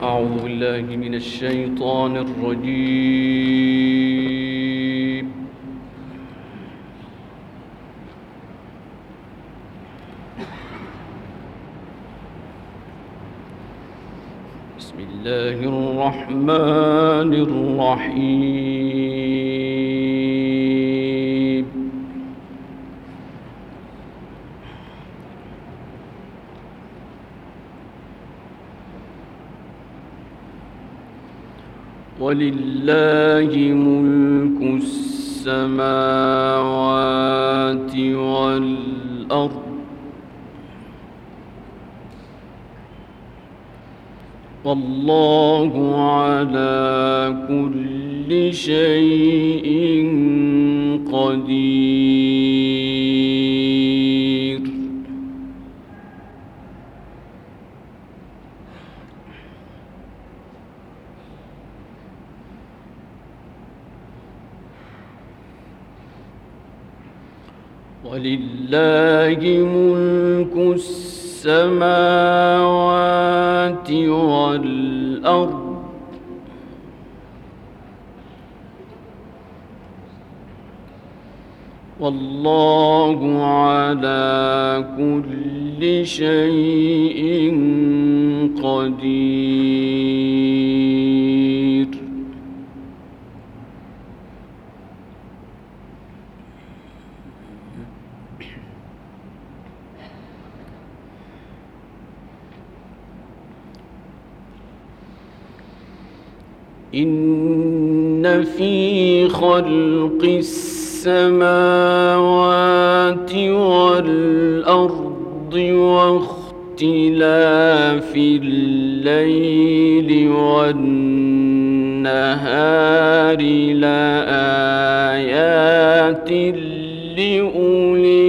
أعوذ بالله من الشيطان الرجيم. بسم الله الرحمن الرحيم. ولله ملك السماوات والأرض والله على كل شيء قدير. ولله ملك السماوات والأرض والله على كل شيء قدير. إن في خلق السماوات والأرض واختلاف الليل والنهار لآيات لأولي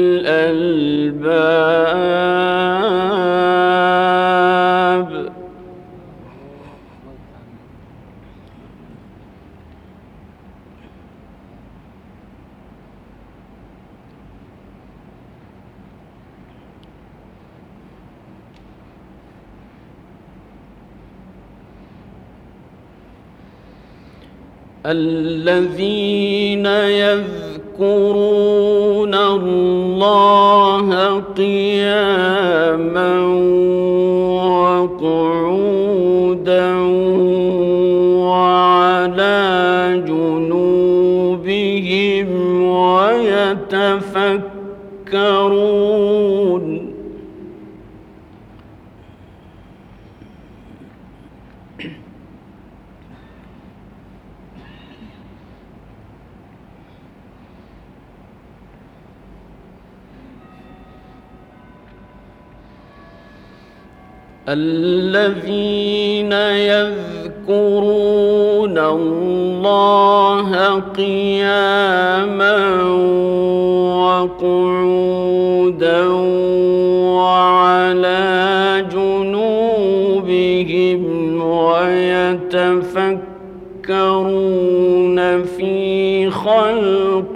الألباب. الذين يذكرون الله قياما وقعودا وعلى جنوبهم ويتفكرون. الذين يذكرون الله قياما وقعودا وعلى جنوبهم ويتفكرون في خلق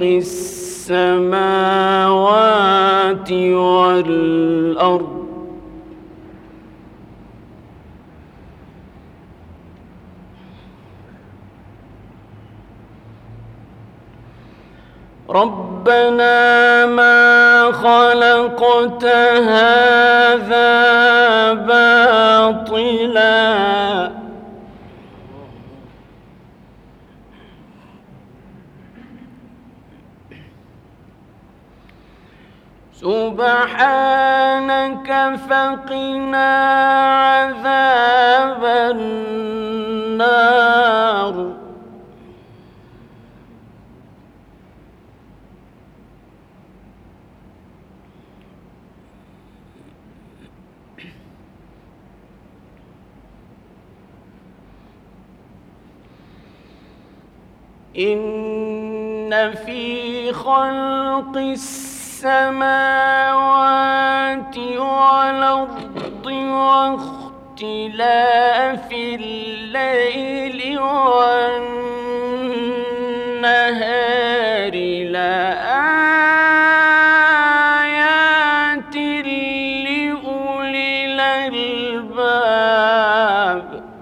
السماوات والأرض ربنا ما خلقت هذا باطلا سبحانك فقنا عذاب النار. إن في خلق السماوات والأرض واختلاف الليل والنهار لآيات لأولي الألباب.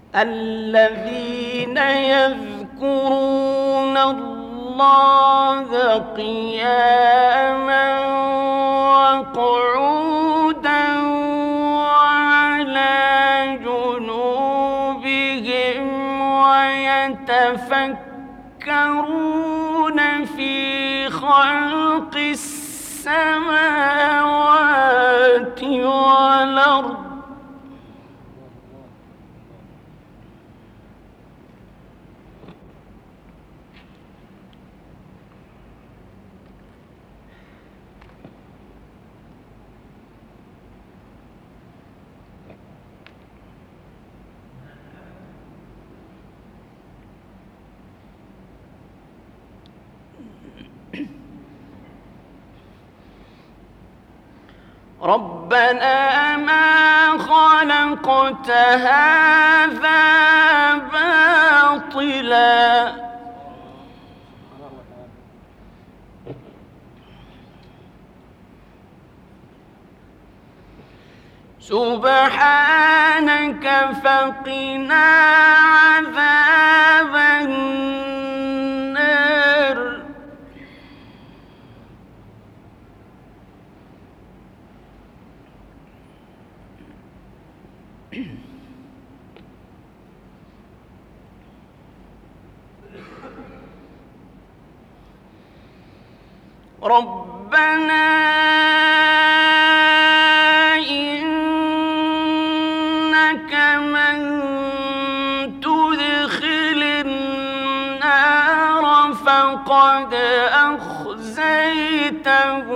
الذين يذكرون الله قياما وقعودا وعلى جنوبهم ويتفكرون في خلق السماوات والأرض ربنا ما خلقت هذا باطلا سبحانك فقنا عذاب النار ربنا إنك من تدخل النار فقد أخزيته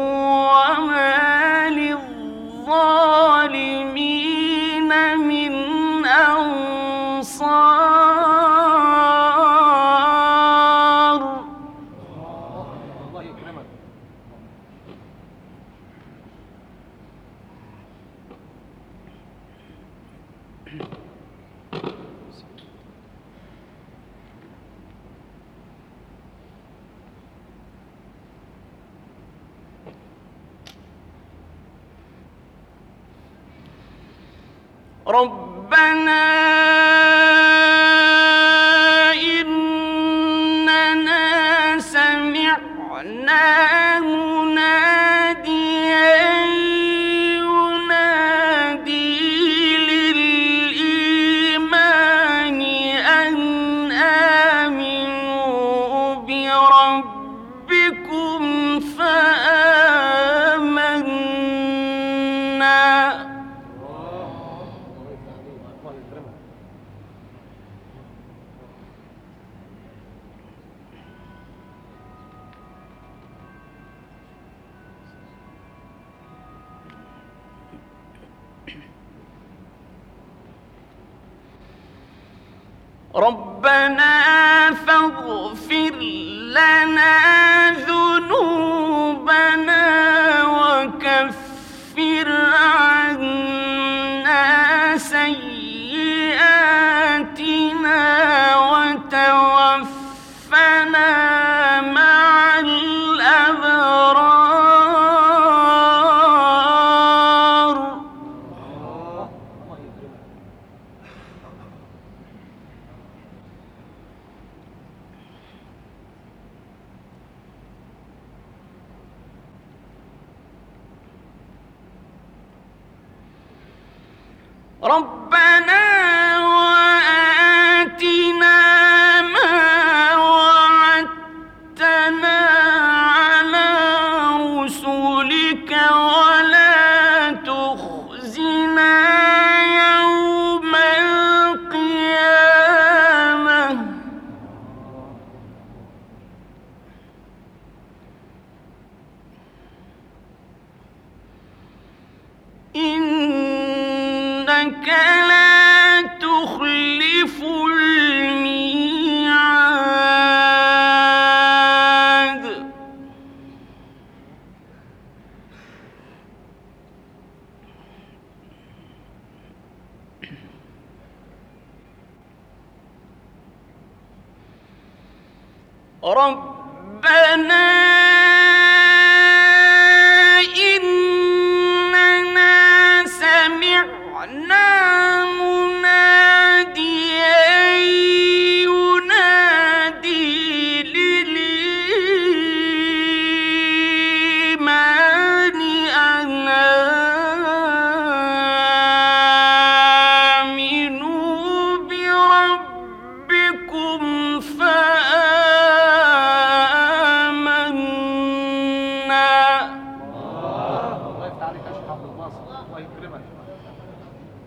وما للظالمين من أنصار ربنا إننا سمعنا مناديا ينادي للإيمان أن آمنوا بربكم فآمنا ربنا فاغفر لنا ذنوبنا وكفر عنا سيئاتنا وتوفنا مع الأبرار ربنا وآتنا ما وعدتنا على رسلك ولا تخزنا يوم القيامة إنك لا تخلف الميعاد ربنا إننا سمعنا مناديا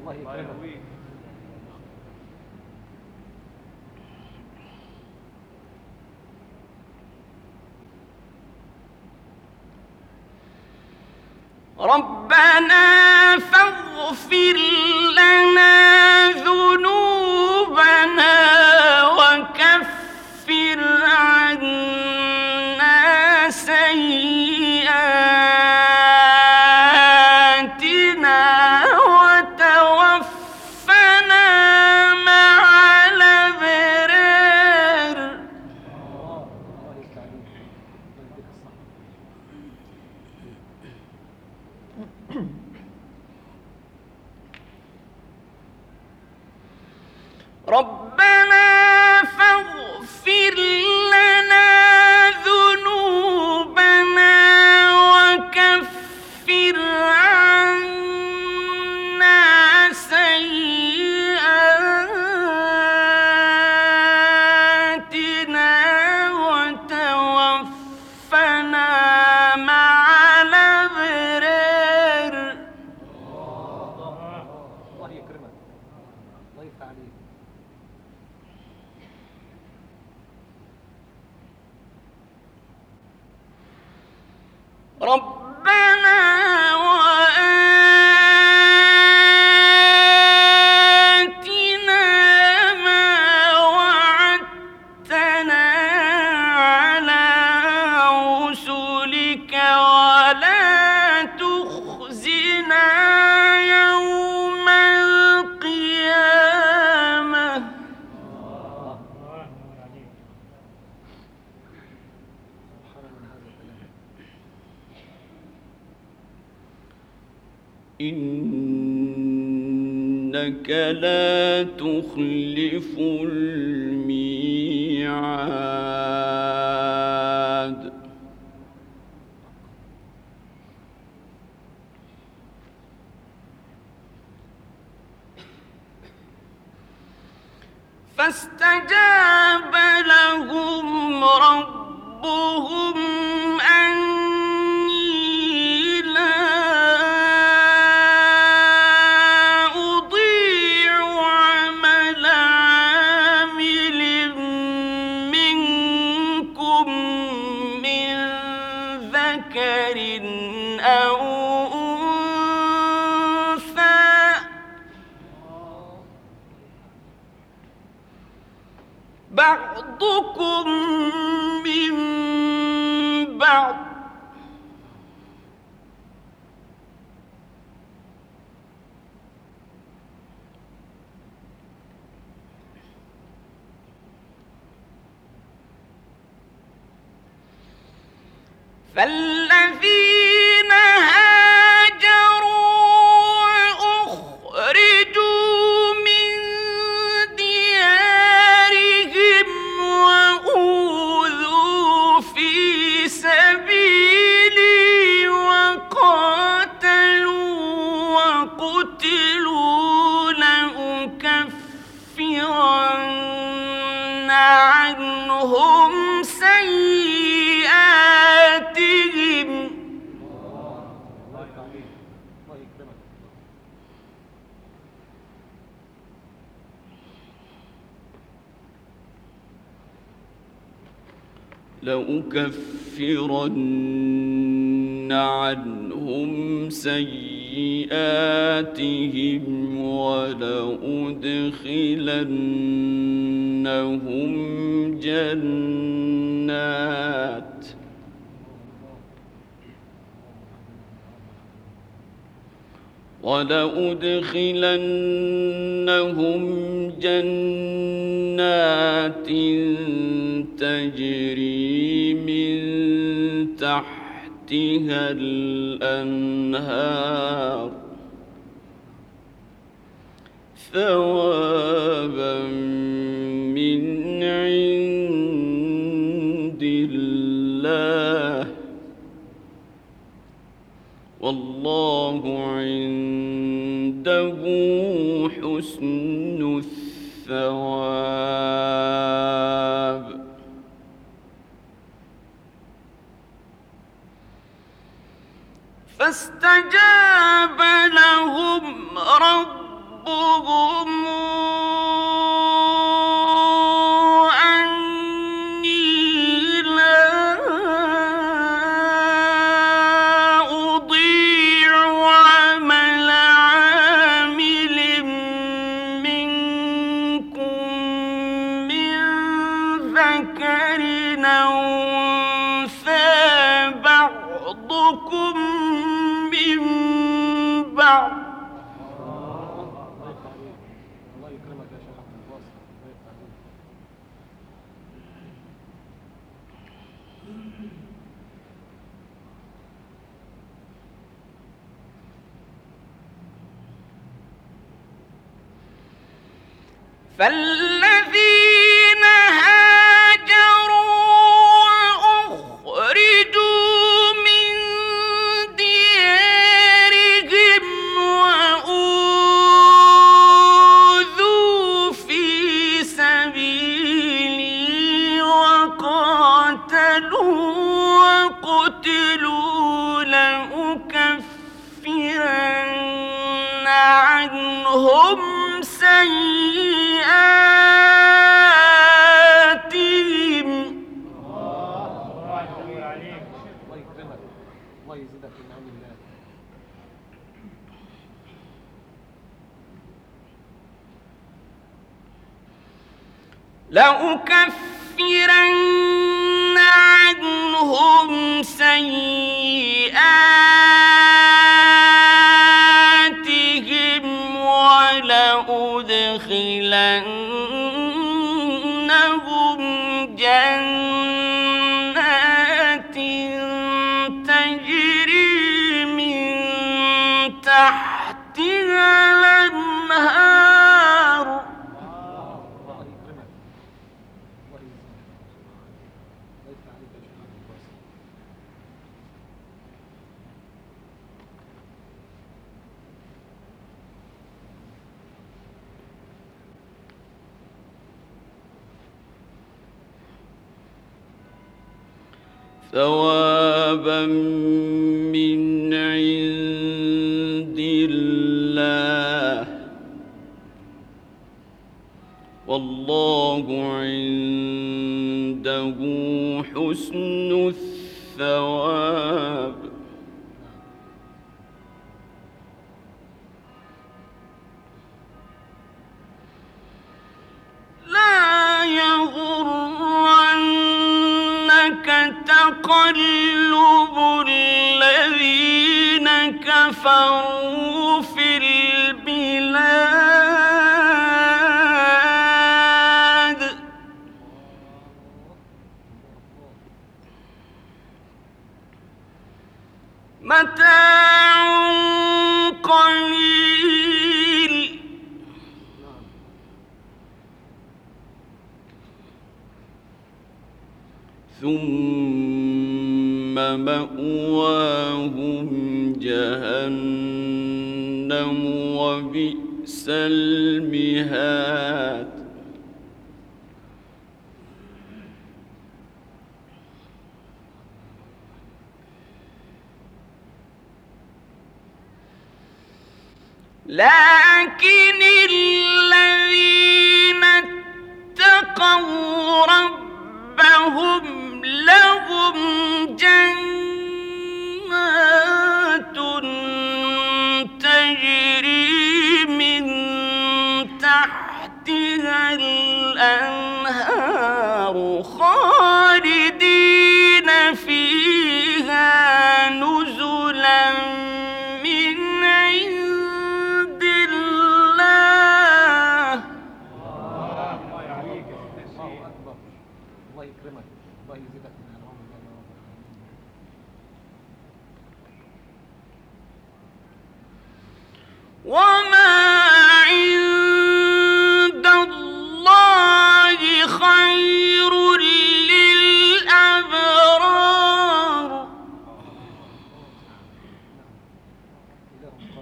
ربنا فاغفر لنا ذنوبنا وكفر عنا سيئاتنا وتوفنا مع الأبرار. ربنا فاغفر لنا ذنوبنا وكفر عنا سيئاتنا وتوفنا مع الأبرار. الله يكرمك، الله يفتح عليك. ربنا وآتنا ما وعدتنا على رسلك ولا تخزنا يوم القيامة. إنك لا تخلف الميعاد. فاستجاب لهم ربهم أني لا أضيع عمل عامل منكم من ذكر أو أنثى بعضكم من بعض فالذين هاجروا وأخرجوا من ديارهم وأوذوا في سبيلي وقاتلوا وقتلوا لأكفرن عنهم سيئاتهم الله يكرمك. لأكفرن عنهم سيئاتهم ولأدخلنهم جنات تجري من تحتها الأنهار ثوابا من عند الله والله عنده حسن الثواب. فاستجاب لهم ربهم ربهم أني لا أضيع عمل عامل منكم من ذكر أو أنثى بعضكم من بعض الله يكرمك يا شيخ عبد الباسط. الله يفتح عليك. فالذين هاجروا وأخرجوا من ديارهم وأوذوا في سبيلي وقاتلوا وقتلوا لأكفرن عنهم سيئاتهم الله يكرمك. الله يزيدك من عون الله. لأكفرن عنهم سيئاتهم ولأدخلنهم جنات تجري من تحتها الأنهار الله يكرمك. الله يزيدك. الله يفتح عليك يا شيخ عبد الباسط. ثوابا من عند الله والله عنده حسن الثواب لا يغرنك تقلب الذين كفروا في البلاد متاع قليل ثم مأواهم جهنم وبئس المهاد لكن الذين اتقوا ربهم لهم جنات تجري من تحتها الأنهار خالدين فيها نزلا من عند الله الله يعليك. الله أكبر. الله يكرمك. الله يزيدك من عون الله يا رب العالمين. وما عند الله خير للأبرار إله قادر.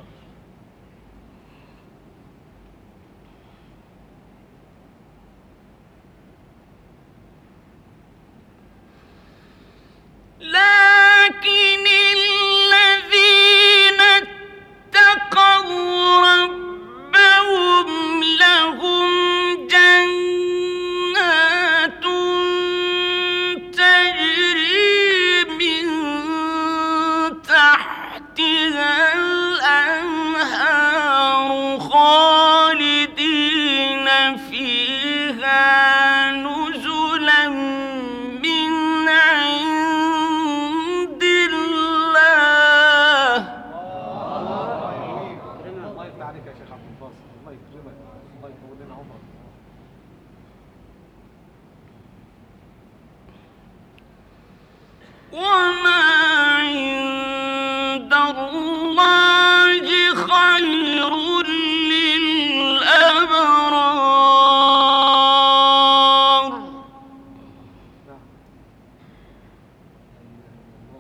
لكن الذين اتقوا ربهم عليك يا شيخ عبد الباسط، الله يكرمك، الله يطول لنا عمرك. وما عند الله خير للأبرار. نعم. لا إله إلا الله.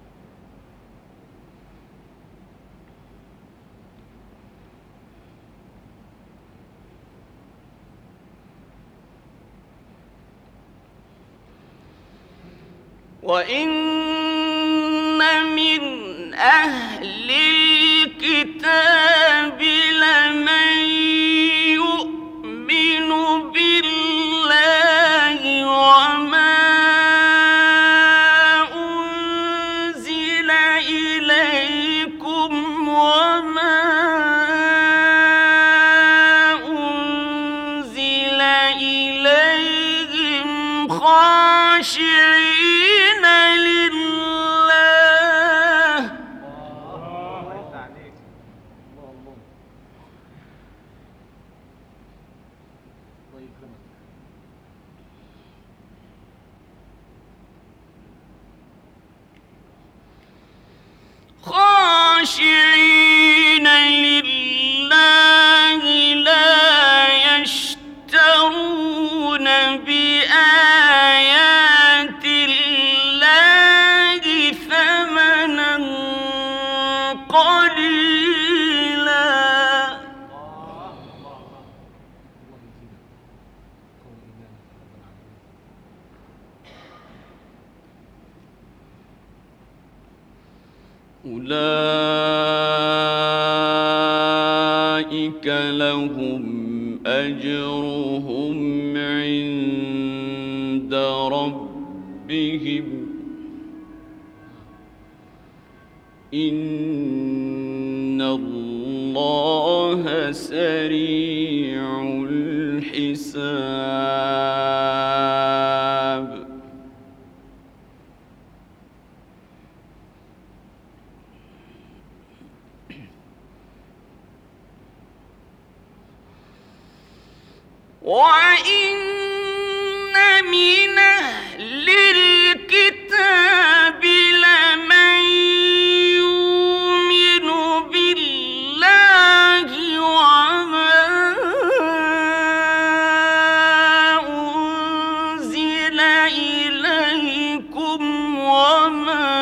وإن من أهل الكتاب لمن يؤمن بالله وما أنزل إليكم وما أنزل إليهم خاشعين لله. الله يفتح عليك. الله الله. الله يكرمك. خاشعين لله لا يشترون بآيات الله ثمنا قليلا. الله الله الله يزيدك قوة إيمانك يا رب العالمين. أولئك لهم أجرهم عند ربهم إن الله سريع الحساب. وإن من أهل الكتاب لمن يؤمن بالله وما أنزل إليكم وما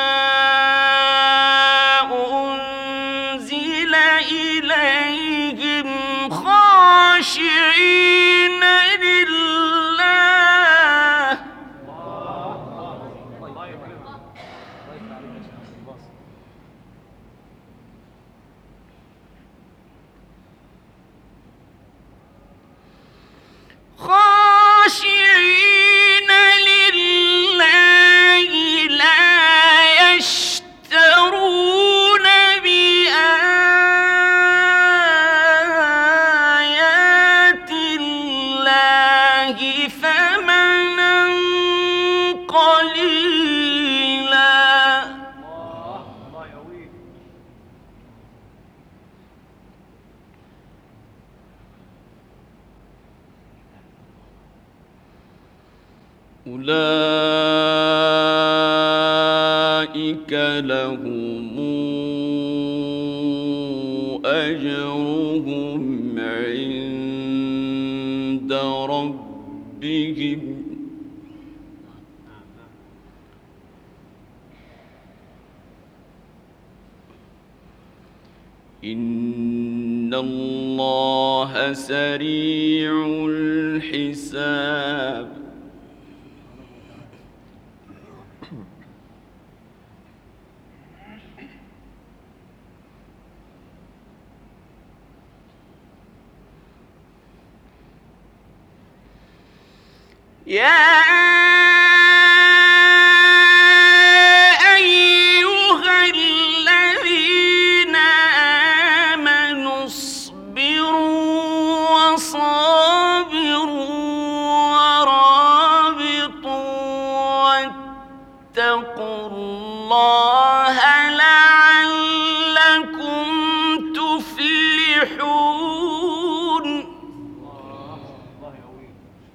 أنزل إليهم خاشعين لله. الله يكرمك. الله يفتح عليك يا شيخ عبد الباسط. خاشعين لله لا يشترون بآيات الله ثمنا قليلا. الله يقويك. أولئك لهم أجرهم عند ربهم إن الله سريع الحساب. يا أيها الذين آمنوا اصبروا وصابروا ورابطوا واتقوا الله لعلكم تفلحون. الله يقويك.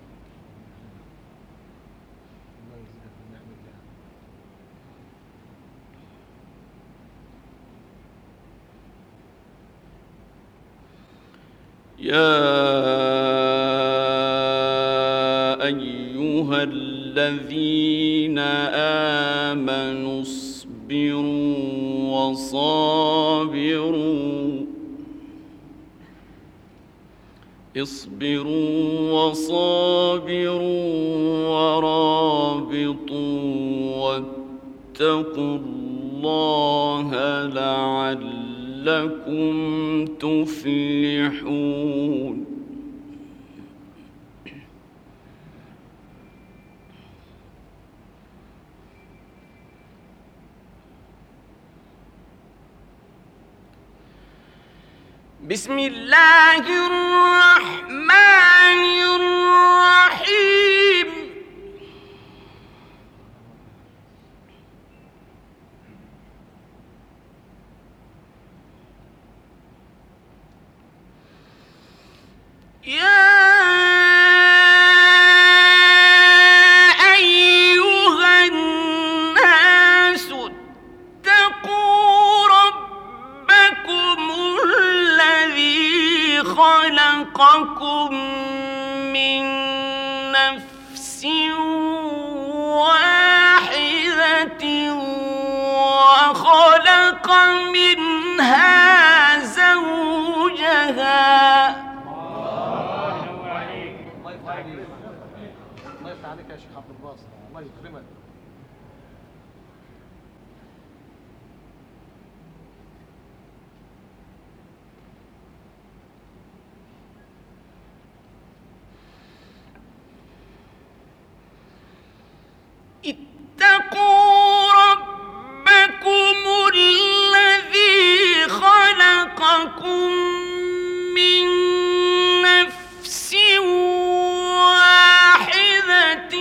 الله يزيدك من نعم الله. يا أيها الذين آمنوا اصبروا وصابروا ورابطوا واتقوا الله لعلكم تفلحون. بسم الله الرحمن الرحيم. يا أيها الناس اتقوا ربكم الذي خلقكم من نفس واحدة وخلق منها زوجها. الله يفتح عليك يا شيخ عبد الباسط. الله يكرمك. اتقوا ربكم الذي خلقكم من نفس واحدة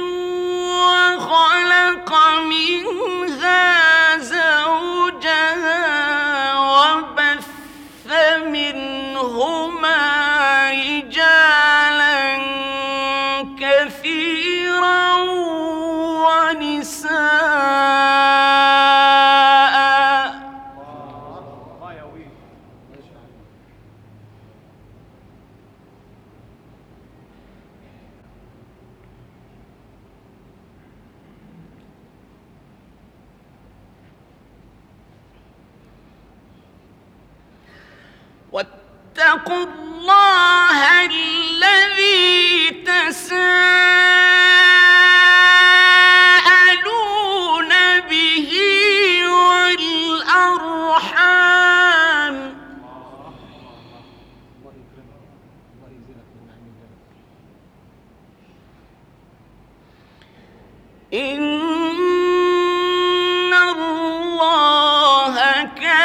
وخلق منها زوجها وبث منهما رجالا كثيرا ونساء. الله يقويك. واتقوا الله الذي تساءلون به والأرحام الله يكرمك. الله يزيدك من نعم الله. إن الله كان